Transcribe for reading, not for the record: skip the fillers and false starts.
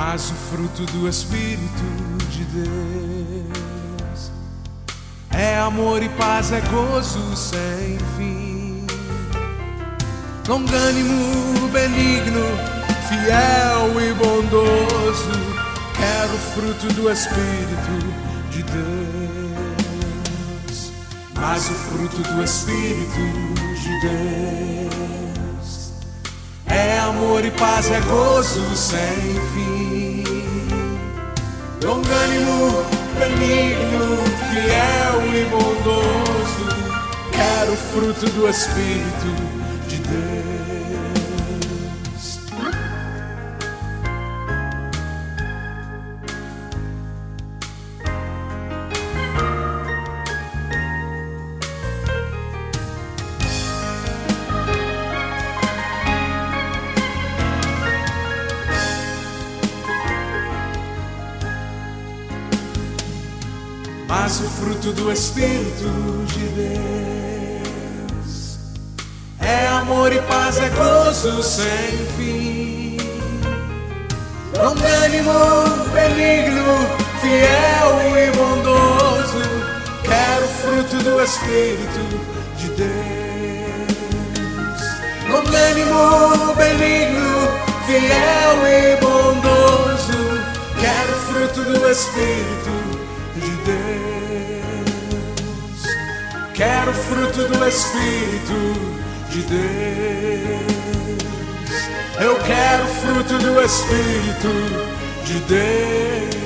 Mas o fruto do Espírito de Deus é amor e paz, é gozo sem fim, longânimo, benigno, fiel e bondoso. Quero o fruto do Espírito de Deus. Mas o fruto do Espírito de Deus é amor e paz, é gozo sem fim, longânimo, benigno, fiel e bondoso. Quero o fruto do Espírito de Deus. Mas o fruto do Espírito de Deus é amor e paz, é gozo sem fim, longânimo, benigno, fiel e bondoso. Quero o fruto do Espírito de Deus. Longânimo, benigno, fiel e bondoso. Quero o fruto do Espírito de Deus. Quero o fruto do Espírito de Deus. Eu quero o fruto do Espírito de Deus.